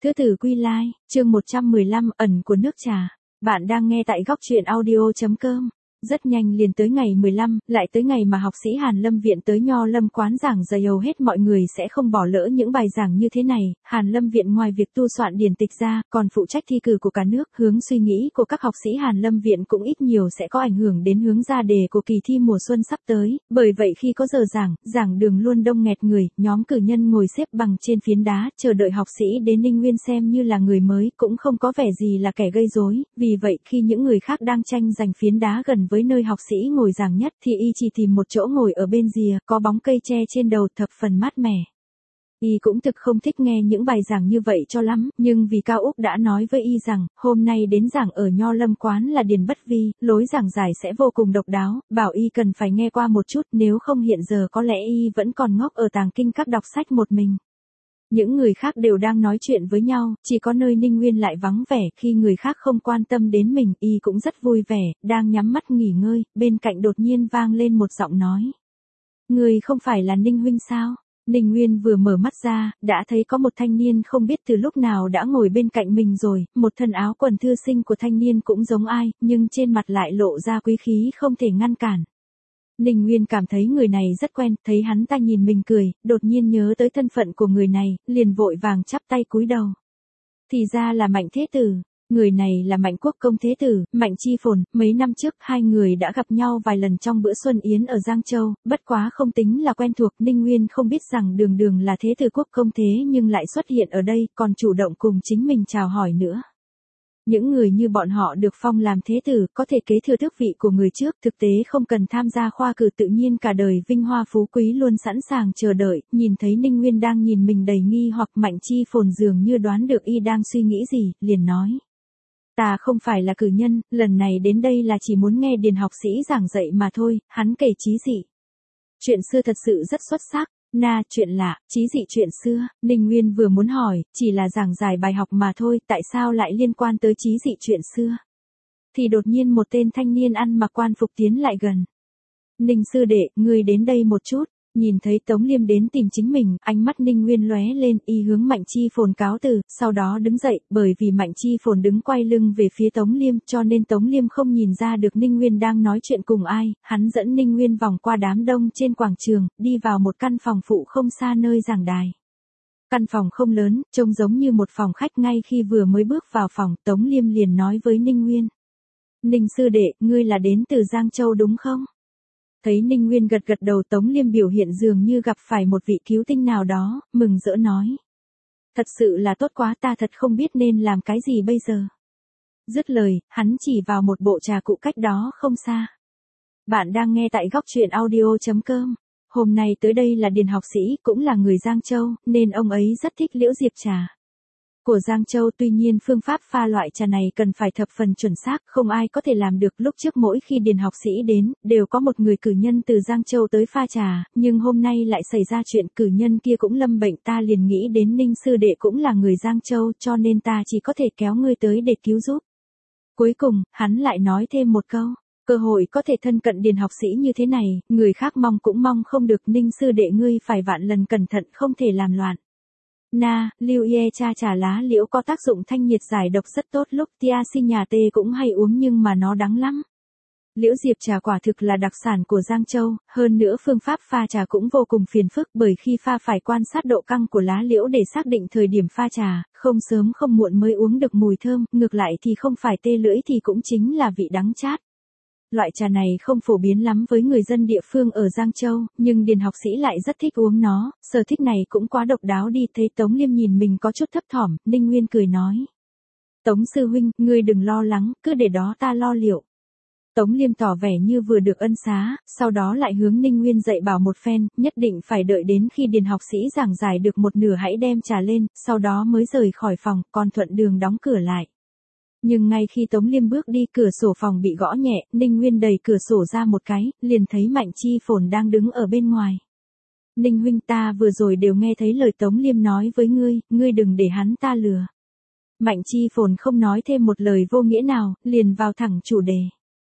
Thứ tử quy lai, chương 115 ẩn của nước trà. Bạn đang nghe tại góc truyện audio.com. Rất nhanh liền tới ngày 15, lại tới ngày mà học sĩ Hàn Lâm Viện tới Nho Lâm quán giảng dạy, hầu hết mọi người sẽ không bỏ lỡ những bài giảng như thế này. Hàn Lâm Viện ngoài việc tu soạn điển tịch ra, còn phụ trách thi cử của cả nước, hướng suy nghĩ của các học sĩ Hàn Lâm Viện cũng ít nhiều sẽ có ảnh hưởng đến hướng ra đề của kỳ thi mùa xuân sắp tới. Bởi vậy khi có giờ giảng đường luôn đông nghẹt người, nhóm cử nhân ngồi xếp bằng trên phiến đá, chờ đợi học sĩ đến Ninh Nguyên xem như là người mới, cũng không có vẻ gì là kẻ gây rối. Vì vậy khi những người khác đang tranh giành phiến đá gần với nơi học sĩ ngồi giảng nhất thì y chỉ tìm một chỗ ngồi ở bên rìa, có bóng cây tre trên đầu, thập phần mát mẻ. Y cũng thực không thích nghe những bài giảng như vậy cho lắm, nhưng vì Cao Úc đã nói với y rằng, hôm nay đến giảng ở Nho Lâm quán là Điền Bất Vi, lối giảng giải sẽ vô cùng độc đáo, bảo y cần phải nghe qua một chút, nếu không hiện giờ có lẽ y vẫn còn ngốc ở tàng kinh các đọc sách một mình. Những người khác đều đang nói chuyện với nhau, chỉ có nơi Ninh Nguyên lại vắng vẻ, khi người khác không quan tâm đến mình, y cũng rất vui vẻ, đang nhắm mắt nghỉ ngơi, bên cạnh đột nhiên vang lên một giọng nói. Người không phải là Ninh huynh sao? Ninh Nguyên vừa mở mắt ra, đã thấy có một thanh niên không biết từ lúc nào đã ngồi bên cạnh mình rồi, một thân áo quần thư sinh của thanh niên cũng giống ai, nhưng trên mặt lại lộ ra quý khí không thể ngăn cản. Ninh Nguyên cảm thấy người này rất quen, thấy hắn ta nhìn mình cười, đột nhiên nhớ tới thân phận của người này, liền vội vàng chắp tay cúi đầu. Thì ra là Mạnh Thế Tử, người này là Mạnh Quốc Công Thế Tử, Mạnh Chi Phồn, mấy năm trước hai người đã gặp nhau vài lần trong bữa xuân yến ở Giang Châu, bất quá không tính là quen thuộc. Ninh Nguyên không biết rằng đường đường là Thế Tử Quốc Công thế nhưng lại xuất hiện ở đây, còn chủ động cùng chính mình chào hỏi nữa. Những người như bọn họ được phong làm thế tử, có thể kế thừa tước vị của người trước, thực tế không cần tham gia khoa cử, tự nhiên cả đời vinh hoa phú quý luôn sẵn sàng chờ đợi. Nhìn thấy Ninh Nguyên đang nhìn mình đầy nghi hoặc, Mạnh Chi Phồn dường như đoán được y đang suy nghĩ gì, liền nói. Ta không phải là cử nhân, lần này đến đây là chỉ muốn nghe Điền học sĩ giảng dạy mà thôi. Hắn kể chí dị. Chuyện xưa thật sự rất xuất sắc. Chuyện lạ, chí dị chuyện xưa. Ninh Nguyên vừa muốn hỏi, chỉ là giảng giải bài học mà thôi, tại sao lại liên quan tới chí dị chuyện xưa? Thì đột nhiên một tên thanh niên ăn mặc quan phục tiến lại gần. Ninh sư đệ, ngươi đến đây một chút. Nhìn thấy Tống Liêm đến tìm chính mình, ánh mắt Ninh Nguyên lóe lên, y hướng Mạnh Chi Phồn cáo từ, sau đó đứng dậy, bởi vì Mạnh Chi Phồn đứng quay lưng về phía Tống Liêm, cho nên Tống Liêm không nhìn ra được Ninh Nguyên đang nói chuyện cùng ai. Hắn dẫn Ninh Nguyên vòng qua đám đông trên quảng trường, đi vào một căn phòng phụ không xa nơi giảng đài. Căn phòng không lớn, trông giống như một phòng khách. Ngay khi vừa mới bước vào phòng, Tống Liêm liền nói với Ninh Nguyên. Ninh sư đệ, ngươi là đến từ Giang Châu đúng không? Thấy Ninh Nguyên gật gật đầu, Tống Liêm biểu hiện dường như gặp phải một vị cứu tinh nào đó, mừng rỡ nói. Thật sự là tốt quá, ta thật không biết nên làm cái gì bây giờ. Dứt lời, hắn chỉ vào một bộ trà cụ cách đó không xa. Bạn đang nghe tại góc truyện audio.com. Hôm nay tới đây là Điền học sĩ, cũng là người Giang Châu, nên ông ấy rất thích liễu diệp trà của Giang Châu. Tuy nhiên phương pháp pha loại trà này cần phải thập phần chuẩn xác, không ai có thể làm được. Lúc trước mỗi khi Điền học sĩ đến, đều có một người cử nhân từ Giang Châu tới pha trà, nhưng hôm nay lại xảy ra chuyện, cử nhân kia cũng lâm bệnh, ta liền nghĩ đến Ninh sư đệ cũng là người Giang Châu, cho nên ta chỉ có thể kéo ngươi tới để cứu giúp. Cuối cùng, hắn lại nói thêm một câu. Cơ hội có thể thân cận Điền học sĩ như thế này, người khác mong cũng mong không được. Ninh sư đệ ngươi phải vạn lần cẩn thận, không thể làm loạn. Lưu Ye cha trà lá liễu có tác dụng thanh nhiệt giải độc rất tốt, lúc tia si nhà tê cũng hay uống nhưng mà nó đắng lắm. Liễu diệp trà quả thực là đặc sản của Giang Châu, hơn nữa phương pháp pha trà cũng vô cùng phiền phức, bởi khi pha phải quan sát độ căng của lá liễu để xác định thời điểm pha trà, không sớm không muộn mới uống được mùi thơm, ngược lại thì không phải tê lưỡi thì cũng chính là vị đắng chát. Loại trà này không phổ biến lắm với người dân địa phương ở Giang Châu, nhưng Điền học sĩ lại rất thích uống nó, sở thích này cũng quá độc đáo đi. Thấy Tống Liêm nhìn mình có chút thấp thỏm, Ninh Nguyên cười nói. Tống sư huynh, ngươi đừng lo lắng, cứ để đó ta lo liệu. Tống Liêm tỏ vẻ như vừa được ân xá, sau đó lại hướng Ninh Nguyên dạy bảo một phen, nhất định phải đợi đến khi Điền học sĩ giảng giải được một nửa hãy đem trà lên, sau đó mới rời khỏi phòng, còn thuận đường đóng cửa lại. Nhưng ngay khi Tống Liêm bước đi, cửa sổ phòng bị gõ nhẹ, Ninh Nguyên đẩy cửa sổ ra một cái, liền thấy Mạnh Chi Phồn đang đứng ở bên ngoài. Ninh huynh, ta vừa rồi đều nghe thấy lời Tống Liêm nói với ngươi đừng để hắn ta lừa. Mạnh Chi Phồn không nói thêm một lời vô nghĩa nào, liền vào thẳng chủ đề.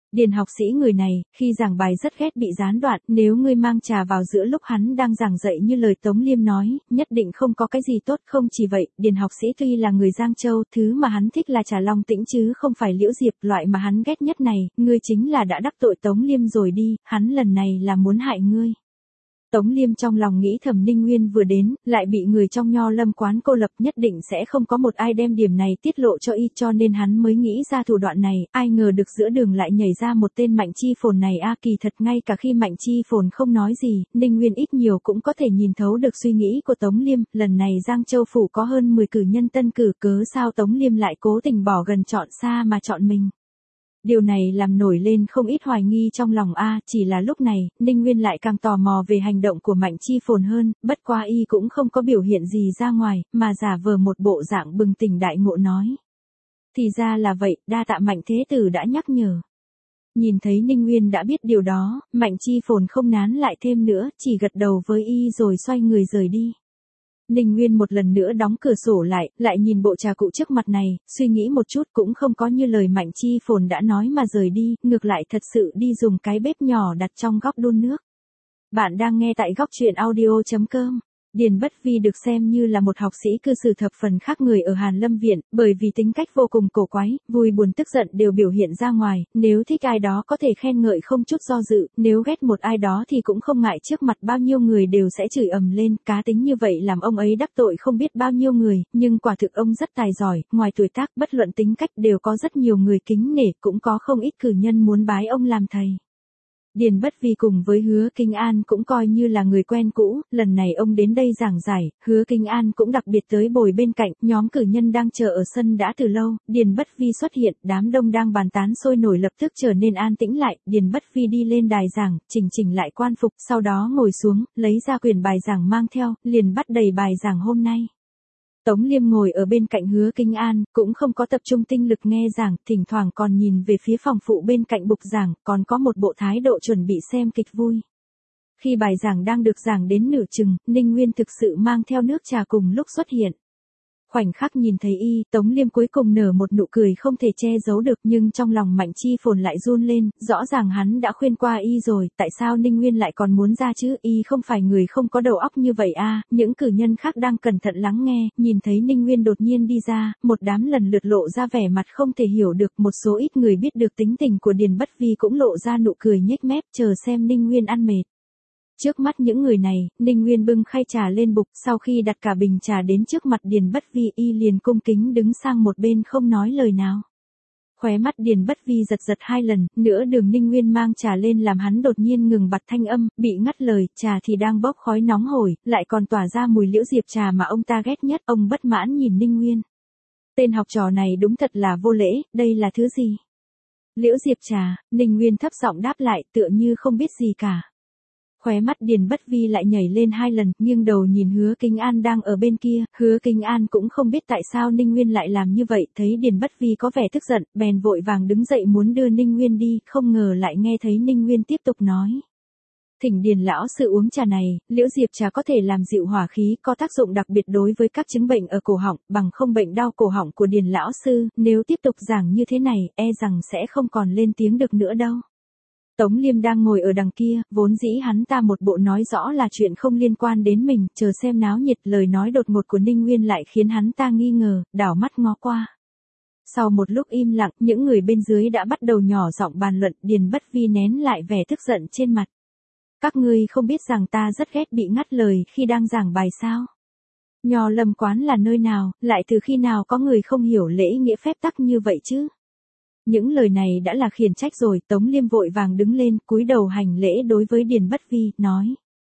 Điền học sĩ người này, khi giảng bài rất ghét bị gián đoạn, nếu ngươi mang trà vào giữa lúc hắn đang giảng dạy như lời Tống Liêm nói, nhất định không có cái gì tốt. Không chỉ vậy, Điền học sĩ tuy là người Giang Châu, thứ mà hắn thích là trà long tĩnh chứ không phải Liễu Diệp, loại mà hắn ghét nhất này, ngươi chính là đã đắc tội Tống Liêm rồi đi, hắn lần này là muốn hại ngươi. Tống Liêm trong lòng nghĩ thầm Ninh Nguyên vừa đến, lại bị người trong Nho Lâm quán cô lập, nhất định sẽ không có một ai đem điểm này tiết lộ cho y, cho nên hắn mới nghĩ ra thủ đoạn này. Ai ngờ được giữa đường lại nhảy ra một tên Mạnh Chi Phồn này kỳ thật ngay cả khi Mạnh Chi Phồn không nói gì, Ninh Nguyên ít nhiều cũng có thể nhìn thấu được suy nghĩ của Tống Liêm. Lần này Giang Châu phủ có hơn 10 cử nhân tân cử, cớ sao Tống Liêm lại cố tình bỏ gần chọn xa mà chọn mình. Điều này làm nổi lên không ít hoài nghi trong lòng chỉ là lúc này, Ninh Nguyên lại càng tò mò về hành động của Mạnh Chi Phồn hơn, bất quá y cũng không có biểu hiện gì ra ngoài, mà giả vờ một bộ dạng bừng tỉnh đại ngộ nói. Thì ra là vậy, đa tạ Mạnh Thế Tử đã nhắc nhở. Nhìn thấy Ninh Nguyên đã biết điều đó, Mạnh Chi Phồn không nán lại thêm nữa, chỉ gật đầu với y rồi xoay người rời đi. Ninh Nguyên một lần nữa đóng cửa sổ lại nhìn bộ trà cụ trước mặt này, suy nghĩ một chút cũng không có như lời Mạnh Chi Phồn đã nói mà rời đi, ngược lại thật sự đi dùng cái bếp nhỏ đặt trong góc đun nước. Bạn đang nghe tại góc truyện audio.com. Điền Bất Vi được xem như là một học sĩ cư xử thập phần khác người ở Hàn Lâm Viện, bởi vì tính cách vô cùng cổ quái, vui buồn tức giận đều biểu hiện ra ngoài, nếu thích ai đó có thể khen ngợi không chút do dự, nếu ghét một ai đó thì cũng không ngại trước mặt bao nhiêu người đều sẽ chửi ầm lên, cá tính như vậy làm ông ấy đắc tội không biết bao nhiêu người, nhưng quả thực ông rất tài giỏi, ngoài tuổi tác bất luận tính cách đều có rất nhiều người kính nể, cũng có không ít cử nhân muốn bái ông làm thầy. Điền Bất Vi cùng với Hứa Kinh An cũng coi như là người quen cũ, lần này ông đến đây giảng giải, Hứa Kinh An cũng đặc biệt tới bồi bên cạnh, nhóm cử nhân đang chờ ở sân đã từ lâu, Điền Bất Vi xuất hiện, đám đông đang bàn tán sôi nổi lập tức trở nên an tĩnh lại, Điền Bất Vi đi lên đài giảng, chỉnh lại quan phục, sau đó ngồi xuống, lấy ra quyển bài giảng mang theo, liền bắt đầy bài giảng hôm nay. Tống Liêm ngồi ở bên cạnh Hứa Kinh An, cũng không có tập trung tinh lực nghe giảng, thỉnh thoảng còn nhìn về phía phòng phụ bên cạnh bục giảng, còn có một bộ thái độ chuẩn bị xem kịch vui. Khi bài giảng đang được giảng đến nửa chừng, Ninh Nguyên thực sự mang theo nước trà cùng lúc xuất hiện. Khoảnh khắc nhìn thấy y, Tống Liêm cuối cùng nở một nụ cười không thể che giấu được, nhưng trong lòng Mạnh Chi Phồn lại run lên, rõ ràng hắn đã khuyên qua y rồi, tại sao Ninh Nguyên lại còn muốn ra chứ, y không phải người không có đầu óc như vậy những cử nhân khác đang cẩn thận lắng nghe, nhìn thấy Ninh Nguyên đột nhiên đi ra, một đám lần lượt lộ ra vẻ mặt không thể hiểu được, một số ít người biết được tính tình của Điền Bất Vi cũng lộ ra nụ cười nhếch mép, chờ xem Ninh Nguyên ăn mệt. Trước mắt những người này, Ninh Nguyên bưng khay trà lên bục, sau khi đặt cả bình trà đến trước mặt Điền Bất Vi, y liền cung kính đứng sang một bên không nói lời nào. Khóe mắt Điền Bất Vi giật hai lần, nửa đường Ninh Nguyên mang trà lên làm hắn đột nhiên ngừng bặt thanh âm, bị ngắt lời, trà thì đang bốc khói nóng hổi, lại còn tỏa ra mùi liễu diệp trà mà ông ta ghét nhất, ông bất mãn nhìn Ninh Nguyên. Tên học trò này đúng thật là vô lễ, đây là thứ gì? Liễu diệp trà, Ninh Nguyên thấp giọng đáp lại tựa như không biết gì cả. Khóe mắt Điền Bất Vi lại nhảy lên 2 lần, nghiêng đầu nhìn Hứa Kinh An đang ở bên kia, Hứa Kinh An cũng không biết tại sao Ninh Nguyên lại làm như vậy, thấy Điền Bất Vi có vẻ tức giận, bèn vội vàng đứng dậy muốn đưa Ninh Nguyên đi, không ngờ lại nghe thấy Ninh Nguyên tiếp tục nói. Thỉnh Điền lão sư uống trà này, liễu diệp trà có thể làm dịu hỏa khí, có tác dụng đặc biệt đối với các chứng bệnh ở cổ họng, bằng không bệnh đau cổ họng của Điền lão sư, nếu tiếp tục giảng như thế này, e rằng sẽ không còn lên tiếng được nữa đâu. Tống Liêm đang ngồi ở đằng kia, vốn dĩ hắn ta một bộ nói rõ là chuyện không liên quan đến mình, chờ xem náo nhiệt, lời nói đột ngột của Ninh Nguyên lại khiến hắn ta nghi ngờ, đảo mắt ngó qua. Sau một lúc im lặng, những người bên dưới đã bắt đầu nhỏ giọng bàn luận, Điền Bất Vi nén lại vẻ tức giận trên mặt. Các ngươi không biết rằng ta rất ghét bị ngắt lời khi đang giảng bài sao? Nho Lâm quán là nơi nào, lại từ khi nào có người không hiểu lễ nghĩa phép tắc như vậy chứ? Những lời này đã là khiển trách rồi, Tống Liêm vội vàng đứng lên, cúi đầu hành lễ đối với Điền Bất Vi, nói.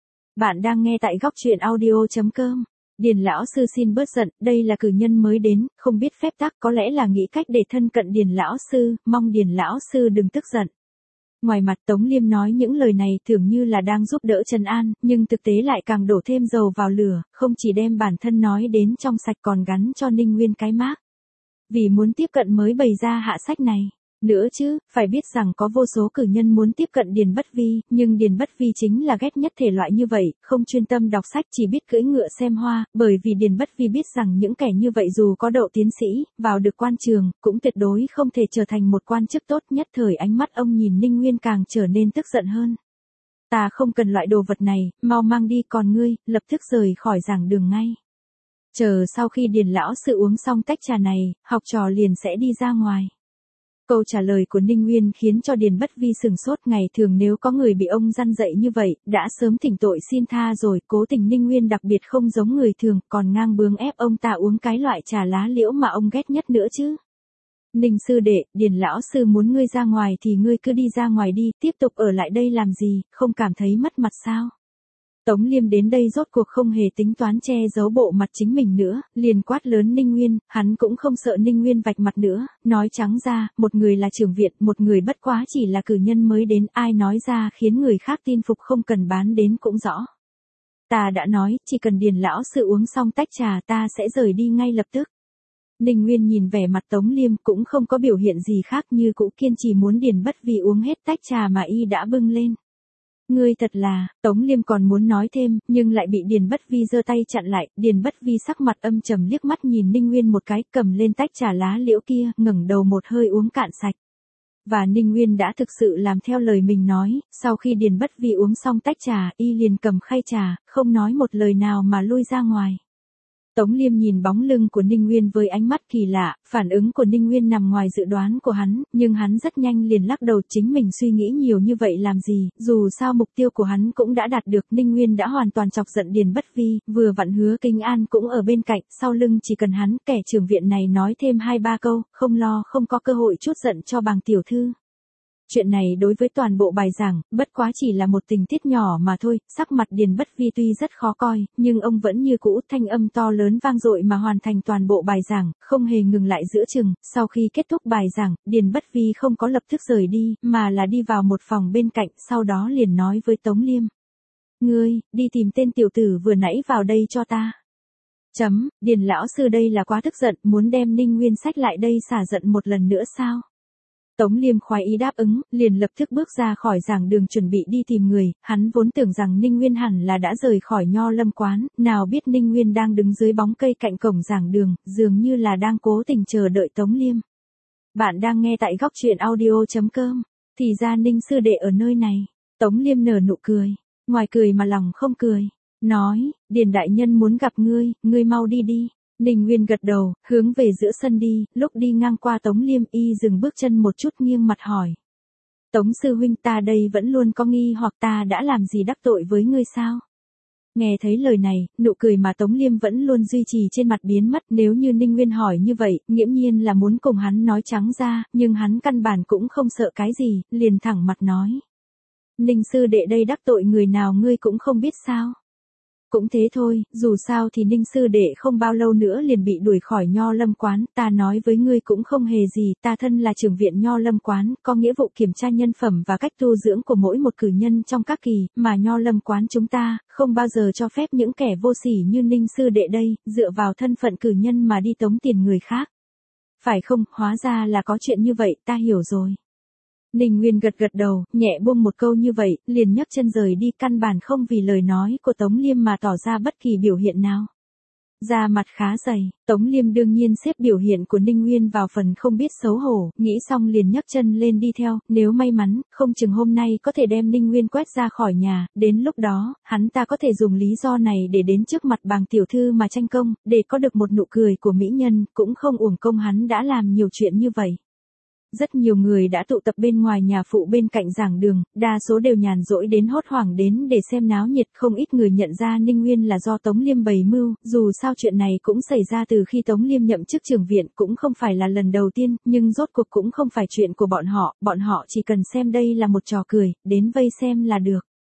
Bạn đang nghe tại góc truyện audio.com. Điền lão sư xin bớt giận, đây là cử nhân mới đến, không biết phép tắc, có lẽ là nghĩ cách để thân cận Điền lão sư, mong Điền lão sư đừng tức giận. Ngoài mặt Tống Liêm nói những lời này tưởng như là đang giúp đỡ trấn an, nhưng thực tế lại càng đổ thêm dầu vào lửa, không chỉ đem bản thân nói đến trong sạch còn gắn cho Ninh Nguyên cái mác. Vì muốn tiếp cận mới bày ra hạ sách này. Nữa chứ, phải biết rằng có vô số cử nhân muốn tiếp cận Điền Bất Vi, nhưng Điền Bất Vi chính là ghét nhất thể loại như vậy, không chuyên tâm đọc sách chỉ biết cưỡi ngựa xem hoa, bởi vì Điền Bất Vi biết rằng những kẻ như vậy dù có đậu tiến sĩ, vào được quan trường, cũng tuyệt đối không thể trở thành một quan chức tốt. Nhất thời ánh mắt ông nhìn Ninh Nguyên càng trở nên tức giận hơn. Ta không cần loại đồ vật này, mau mang đi, còn ngươi, lập tức rời khỏi giảng đường ngay. Chờ sau khi Điền lão sư uống xong tách trà này, học trò liền sẽ đi ra ngoài. Câu trả lời của Ninh Nguyên khiến cho Điền Bất Vi sửng sốt. Ngày thường nếu có người bị ông răn dạy như vậy, đã sớm thỉnh tội xin tha rồi. Cố tình Ninh Nguyên đặc biệt không giống người thường, còn ngang bướng ép ông ta uống cái loại trà lá liễu mà ông ghét nhất nữa chứ. Ninh sư đệ, Điền lão sư muốn ngươi ra ngoài thì ngươi cứ đi ra ngoài đi, tiếp tục ở lại đây làm gì, không cảm thấy mất mặt sao? Tống Liêm đến đây rốt cuộc không hề tính toán che giấu bộ mặt chính mình nữa, liền quát lớn Ninh Nguyên, hắn cũng không sợ Ninh Nguyên vạch mặt nữa, nói trắng ra, một người là trưởng viện, một người bất quá chỉ là cử nhân mới đến, ai nói ra khiến người khác tin phục không cần bán đến cũng rõ. Ta đã nói, chỉ cần Điền lão sư uống xong tách trà ta sẽ rời đi ngay lập tức. Ninh Nguyên nhìn vẻ mặt Tống Liêm cũng không có biểu hiện gì khác, như cũ kiên trì muốn Điền Bất Vi uống hết tách trà mà y đã bưng lên. Ngươi thật là, Tống Liêm còn muốn nói thêm, nhưng lại bị Điền Bất Vi giơ tay chặn lại. Điền Bất Vi sắc mặt âm trầm liếc mắt nhìn Ninh Nguyên một cái, cầm lên tách trà lá liễu kia, ngẩng đầu một hơi uống cạn sạch. Và Ninh Nguyên đã thực sự làm theo lời mình nói, sau khi Điền Bất Vi uống xong tách trà, y liền cầm khay trà, không nói một lời nào mà lui ra ngoài. Tống Liêm nhìn bóng lưng của Ninh Nguyên với ánh mắt kỳ lạ, phản ứng của Ninh Nguyên nằm ngoài dự đoán của hắn, nhưng hắn rất nhanh liền lắc đầu, chính mình suy nghĩ nhiều như vậy làm gì, dù sao mục tiêu của hắn cũng đã đạt được. Ninh Nguyên đã hoàn toàn chọc giận Điền Bất Vi, vừa vặn Hứa Kinh An cũng ở bên cạnh, sau lưng chỉ cần hắn, kẻ trưởng viện này nói thêm 2-3 câu, không lo không có cơ hội trút giận cho Bàng tiểu thư. Chuyện này đối với toàn bộ bài giảng, bất quá chỉ là một tình tiết nhỏ mà thôi. Sắc mặt Điền Bất Vi tuy rất khó coi, nhưng ông vẫn như cũ thanh âm to lớn vang dội mà hoàn thành toàn bộ bài giảng, không hề ngừng lại giữa chừng. Sau khi kết thúc bài giảng, Điền Bất Vi không có lập tức rời đi, mà là đi vào một phòng bên cạnh, sau đó liền nói với Tống Liêm. Ngươi, đi tìm tên tiểu tử vừa nãy vào đây cho ta. Điền lão sư đây là quá tức giận, muốn đem Ninh Nguyên xách lại đây xả giận một lần nữa sao? Tống Liêm khoái ý đáp ứng, liền lập tức bước ra khỏi giảng đường chuẩn bị đi tìm người. Hắn vốn tưởng rằng Ninh Nguyên hẳn là đã rời khỏi Nho Lâm quán, nào biết Ninh Nguyên đang đứng dưới bóng cây cạnh cổng giảng đường, dường như là đang cố tình chờ đợi Tống Liêm. Bạn đang nghe tại góc truyện audio.com. Thì ra Ninh sư đệ ở nơi này. Tống Liêm nở nụ cười, ngoài cười mà lòng không cười, nói, Điền đại nhân muốn gặp ngươi, ngươi mau đi đi. Ninh Nguyên gật đầu, hướng về giữa sân đi, lúc đi ngang qua Tống Liêm y dừng bước chân một chút nghiêng mặt hỏi. Tống sư huynh, ta đây vẫn luôn có nghi hoặc ta đã làm gì đắc tội với ngươi sao? Nghe thấy lời này, nụ cười mà Tống Liêm vẫn luôn duy trì trên mặt biến mất. Nếu như Ninh Nguyên hỏi như vậy, nghiễm nhiên là muốn cùng hắn nói trắng ra, nhưng hắn căn bản cũng không sợ cái gì, liền thẳng mặt nói. Ninh sư đệ đây đắc tội người nào ngươi cũng không biết sao? Cũng thế thôi, dù sao thì Ninh sư đệ không bao lâu nữa liền bị đuổi khỏi Nho Lâm quán, ta nói với ngươi cũng không hề gì, ta thân là trưởng viện Nho Lâm quán, có nghĩa vụ kiểm tra nhân phẩm và cách tu dưỡng của mỗi một cử nhân trong các kỳ, mà Nho Lâm quán chúng ta, không bao giờ cho phép những kẻ vô sỉ như Ninh sư đệ đây, dựa vào thân phận cử nhân mà đi tống tiền người khác. Phải không, hóa ra là có chuyện như vậy, ta hiểu rồi. Ninh Nguyên gật gật đầu, nhẹ buông một câu như vậy, liền nhấc chân rời đi, căn bản không vì lời nói của Tống Liêm mà tỏ ra bất kỳ biểu hiện nào. Da mặt khá dày, Tống Liêm đương nhiên xếp biểu hiện của Ninh Nguyên vào phần không biết xấu hổ, nghĩ xong liền nhấc chân lên đi theo, nếu may mắn, không chừng hôm nay có thể đem Ninh Nguyên quét ra khỏi nhà, đến lúc đó, hắn ta có thể dùng lý do này để đến trước mặt Bàng tiểu thư mà tranh công, để có được một nụ cười của mỹ nhân, cũng không uổng công hắn đã làm nhiều chuyện như vậy. Rất nhiều người đã tụ tập bên ngoài nhà phụ bên cạnh giảng đường, đa số đều nhàn rỗi đến hốt hoảng đến để xem náo nhiệt, không ít người nhận ra Ninh Nguyên là do Tống Liêm bày mưu, dù sao chuyện này cũng xảy ra từ khi Tống Liêm nhậm chức trưởng viện, cũng không phải là lần đầu tiên, nhưng rốt cuộc cũng không phải chuyện của bọn họ chỉ cần xem đây là một trò cười, đến vây xem là được.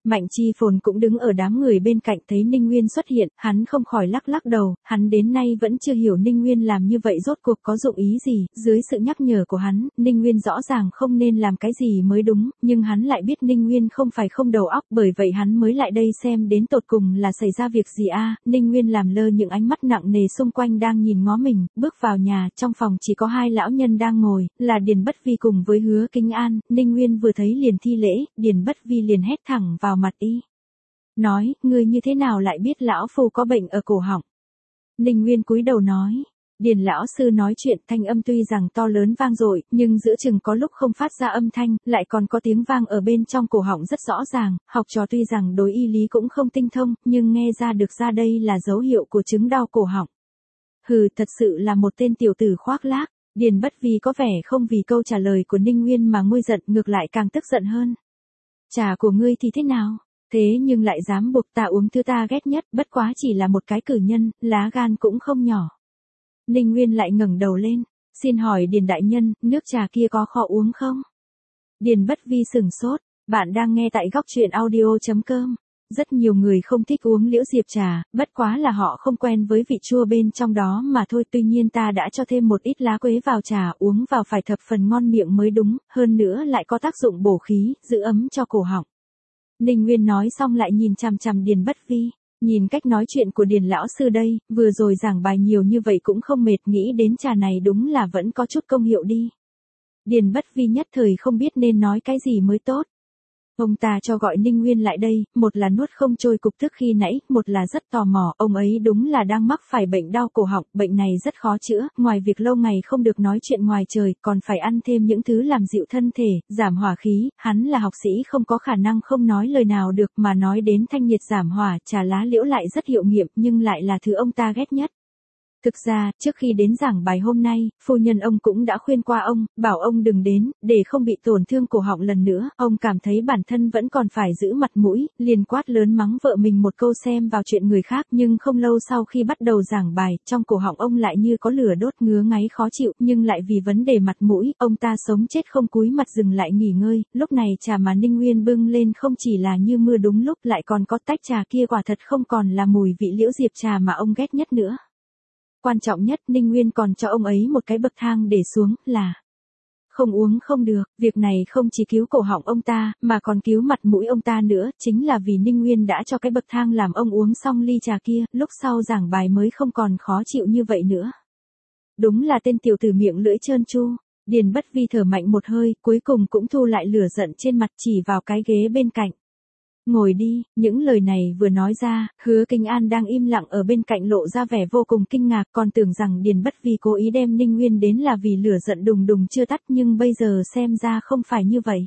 Mạnh Chi Phồn cũng đứng ở đám người bên cạnh thấy Ninh Nguyên xuất hiện, hắn không khỏi lắc lắc đầu, hắn đến nay vẫn chưa hiểu Ninh Nguyên làm như vậy rốt cuộc có dụng ý gì, dưới sự nhắc nhở của hắn, Ninh Nguyên rõ ràng không nên làm cái gì mới đúng, nhưng hắn lại biết Ninh Nguyên không phải không đầu óc, bởi vậy hắn mới lại đây xem đến tột cùng là xảy ra việc gì a. Ninh Nguyên làm lơ những ánh mắt nặng nề xung quanh đang nhìn ngó mình, bước vào nhà, trong phòng chỉ có hai lão nhân đang ngồi, là Điền Bất Vi cùng với Hứa Kinh An, Ninh Nguyên vừa thấy liền thi lễ, Điền Bất Vi liền hét thẳng vào mặt y. Nói, ngươi như thế nào lại biết lão phu có bệnh ở cổ họng? Ninh Nguyên cúi đầu nói. Điền lão sư nói chuyện thanh âm tuy rằng to lớn vang dội, nhưng giữa chừng có lúc không phát ra âm thanh, lại còn có tiếng vang ở bên trong cổ họng rất rõ ràng, học trò tuy rằng đối y lý cũng không tinh thông, nhưng nghe ra được ra đây là dấu hiệu của chứng đau cổ họng. Hừ, thật sự là một tên tiểu tử khoác lác. Điền Bất Vi có vẻ không vì câu trả lời của Ninh Nguyên mà nguôi giận, ngược lại càng tức giận hơn. Trà của ngươi thì thế nào? Thế nhưng lại dám buộc ta uống thứ ta ghét nhất, bất quá chỉ là một cái cử nhân, lá gan cũng không nhỏ. Ninh Nguyên lại ngẩng đầu lên, xin hỏi Điền đại nhân, nước trà kia có khó uống không? Điền Bất Vi sửng sốt, bạn đang nghe tại góc truyện audio.com. Rất nhiều người không thích uống liễu diệp trà, bất quá là họ không quen với vị chua bên trong đó mà thôi. Tuy nhiên ta đã cho thêm một ít lá quế vào trà, uống vào phải thập phần ngon miệng mới đúng, hơn nữa lại có tác dụng bổ khí, giữ ấm cho cổ họng. Ninh Nguyên nói xong lại nhìn chằm chằm Điền Bất Vi. Nhìn cách nói chuyện của Điền lão sư đây, vừa rồi giảng bài nhiều như vậy cũng không mệt, nghĩ đến trà này đúng là vẫn có chút công hiệu đi. Điền Bất Vi nhất thời không biết nên nói cái gì mới tốt. Ông ta cho gọi Ninh Nguyên lại đây, một là nuốt không trôi cục tức khi nãy, một là rất tò mò, ông ấy đúng là đang mắc phải bệnh đau cổ họng, bệnh này rất khó chữa, ngoài việc lâu ngày không được nói chuyện ngoài trời, còn phải ăn thêm những thứ làm dịu thân thể, giảm hỏa khí, hắn là học sĩ không có khả năng không nói lời nào được, mà nói đến thanh nhiệt giảm hỏa, trà lá liễu lại rất hiệu nghiệm, nhưng lại là thứ ông ta ghét nhất. Thực ra, trước khi đến giảng bài hôm nay, phu nhân ông cũng đã khuyên qua ông, bảo ông đừng đến, để không bị tổn thương cổ họng lần nữa. Ông cảm thấy bản thân vẫn còn phải giữ mặt mũi, liền quát lớn mắng vợ mình một câu xem vào chuyện người khác. Nhưng không lâu sau khi bắt đầu giảng bài, trong cổ họng ông lại như có lửa đốt, ngứa ngáy khó chịu, nhưng lại vì vấn đề mặt mũi, ông ta sống chết không cúi mặt dừng lại nghỉ ngơi. Lúc này trà mà Ninh Nguyên bưng lên không chỉ là như mưa đúng lúc, lại còn có tách trà kia quả thật không còn là mùi vị liễu diệp trà mà ông ghét nhất nữa. Quan trọng nhất, Ninh Nguyên còn cho ông ấy một cái bậc thang để xuống, là không uống không được. Việc này không chỉ cứu cổ họng ông ta, mà còn cứu mặt mũi ông ta nữa, chính là vì Ninh Nguyên đã cho cái bậc thang làm ông uống xong ly trà kia, lúc sau giảng bài mới không còn khó chịu như vậy nữa. Đúng là tên tiểu tử miệng lưỡi trơn tru. Điền Bất Vi thở mạnh một hơi, cuối cùng cũng thu lại lửa giận trên mặt, chỉ vào cái ghế bên cạnh. Ngồi đi. Những lời này vừa nói ra, Hứa Kinh An đang im lặng ở bên cạnh lộ ra vẻ vô cùng kinh ngạc, còn tưởng rằng Điền Bất Vi cố ý đem Ninh Nguyên đến là vì lửa giận đùng đùng chưa tắt, nhưng bây giờ xem ra không phải như vậy.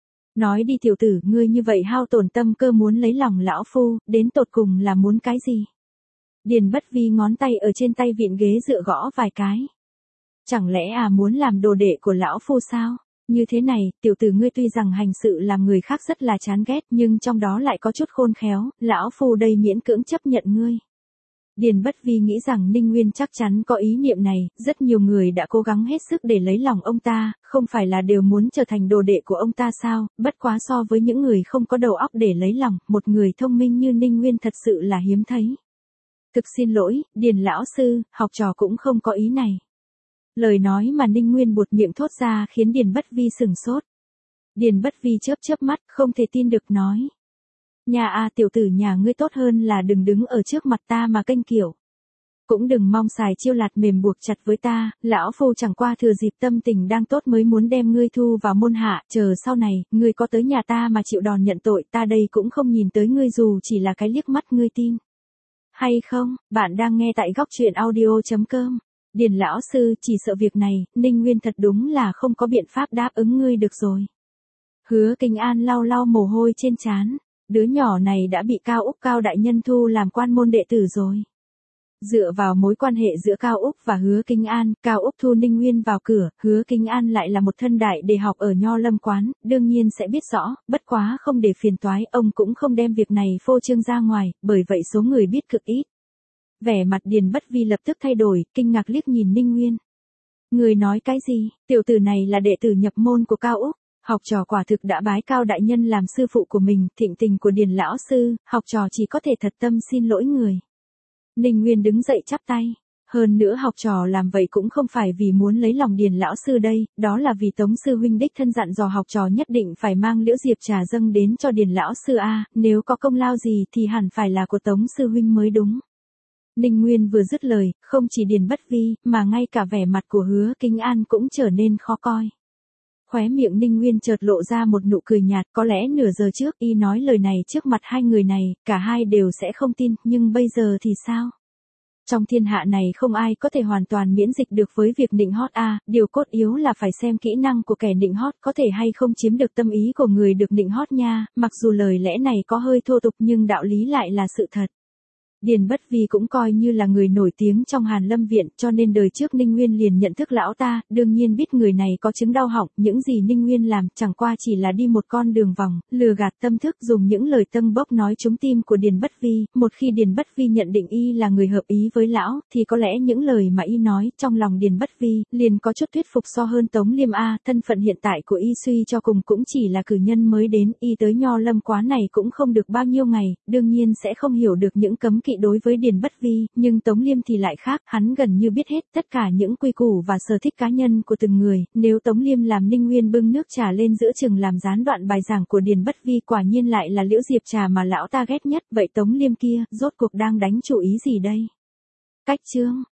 Nói đi tiểu tử, ngươi như vậy hao tổn tâm cơ muốn lấy lòng lão phu, đến tột cùng là muốn cái gì? Điền Bất Vi ngón tay ở trên tay vịn ghế dựa gõ vài cái. Chẳng lẽ muốn làm đồ đệ của lão phu sao? Như thế này, tiểu tử ngươi tuy rằng hành sự làm người khác rất là chán ghét, nhưng trong đó lại có chút khôn khéo, lão phu đây miễn cưỡng chấp nhận ngươi. Điền Bất Vi nghĩ rằng Ninh Nguyên chắc chắn có ý niệm này, rất nhiều người đã cố gắng hết sức để lấy lòng ông ta, không phải là đều muốn trở thành đồ đệ của ông ta sao, bất quá so với những người không có đầu óc để lấy lòng, một người thông minh như Ninh Nguyên thật sự là hiếm thấy. Thực xin lỗi, Điền lão sư, học trò cũng không có ý này. Lời nói mà Ninh Nguyên buột miệng thốt ra khiến Điền Bất Vi sửng sốt. Điền Bất Vi chớp chớp mắt, không thể tin được nói. Nhà tiểu tử nhà ngươi tốt hơn là đừng đứng ở trước mặt ta mà kênh kiểu. Cũng đừng mong xài chiêu lạt mềm buộc chặt với ta, lão phu chẳng qua thừa dịp tâm tình đang tốt mới muốn đem ngươi thu vào môn hạ, chờ sau này, ngươi có tới nhà ta mà chịu đòn nhận tội, ta đây cũng không nhìn tới ngươi dù chỉ là cái liếc mắt ngươi tin. Hay không, bạn đang nghe tại góc truyện audio.com. Điền lão sư, chỉ sợ việc này, Ninh Nguyên thật đúng là không có biện pháp đáp ứng ngươi được rồi. Hứa Kinh An lau lau mồ hôi trên trán, đứa nhỏ này đã bị Cao đại nhân thu làm quan môn đệ tử rồi. Dựa vào mối quan hệ giữa Cao Úc và Hứa Kinh An, Cao Úc thu Ninh Nguyên vào cửa, Hứa Kinh An lại là một thân đại để học ở Nho Lâm quán, đương nhiên sẽ biết rõ, bất quá không để phiền toái, ông cũng không đem việc này phô trương ra ngoài, bởi vậy số người biết cực ít. Vẻ mặt Điền Bất Vi lập tức thay đổi, kinh ngạc liếc nhìn Ninh Nguyên. Người nói cái gì, tiểu tử này là đệ tử nhập môn của Cao Úc, Học trò quả thực đã bái Cao đại nhân làm sư phụ của mình, thịnh tình của Điền lão sư, học trò chỉ có thể thật tâm xin lỗi người. Ninh Nguyên đứng dậy chắp tay. Hơn nữa học trò làm vậy cũng không phải vì muốn lấy lòng Điền lão sư đây, đó là vì Tống sư huynh đích thân dặn dò học trò nhất định phải mang liễu diệp trà dâng đến cho Điền lão sư a, nếu có công lao gì thì hẳn phải là của Tống sư huynh mới đúng. Ninh Nguyên vừa dứt lời, không chỉ Điền Bất Vi, mà ngay cả vẻ mặt của Hứa Kính An cũng trở nên khó coi. Khóe miệng Ninh Nguyên chợt lộ ra một nụ cười nhạt, có lẽ nửa giờ trước y nói lời này trước mặt hai người này, cả hai đều sẽ không tin, nhưng bây giờ thì sao? Trong thiên hạ này không ai có thể hoàn toàn miễn dịch được với việc nịnh hót a, điều cốt yếu là phải xem kỹ năng của kẻ nịnh hót có thể hay không chiếm được tâm ý của người được nịnh hót nha, mặc dù lời lẽ này có hơi thô tục nhưng đạo lý lại là sự thật. Điền Bất Vi cũng coi như là người nổi tiếng trong Hàn Lâm Viện, cho nên đời trước Ninh Nguyên liền nhận thức lão ta, đương nhiên biết người này có chứng đau họng, những gì Ninh Nguyên làm chẳng qua chỉ là đi một con đường vòng, lừa gạt tâm thức dùng những lời tâng bốc nói trúng tim của Điền Bất Vi, một khi Điền Bất Vi nhận định y là người hợp ý với lão, thì có lẽ những lời mà y nói trong lòng Điền Bất Vi liền có chút thuyết phục so hơn Tống Liêm a, thân phận hiện tại của y suy cho cùng cũng chỉ là cử nhân mới đến, y tới Nho Lâm quán này cũng không được bao nhiêu ngày, đương nhiên sẽ không hiểu được những cấm kỵ đối với Điền Bất Vi, nhưng Tống Liêm thì lại khác, hắn gần như biết hết tất cả những quy củ và sở thích cá nhân của từng người, nếu Tống Liêm làm Ninh Nguyên bưng nước trà lên giữa chừng làm gián đoạn bài giảng của Điền Bất Vi quả nhiên lại là liễu diệp trà mà lão ta ghét nhất, vậy Tống Liêm kia, rốt cuộc đang đánh chủ ý gì đây? Cách chương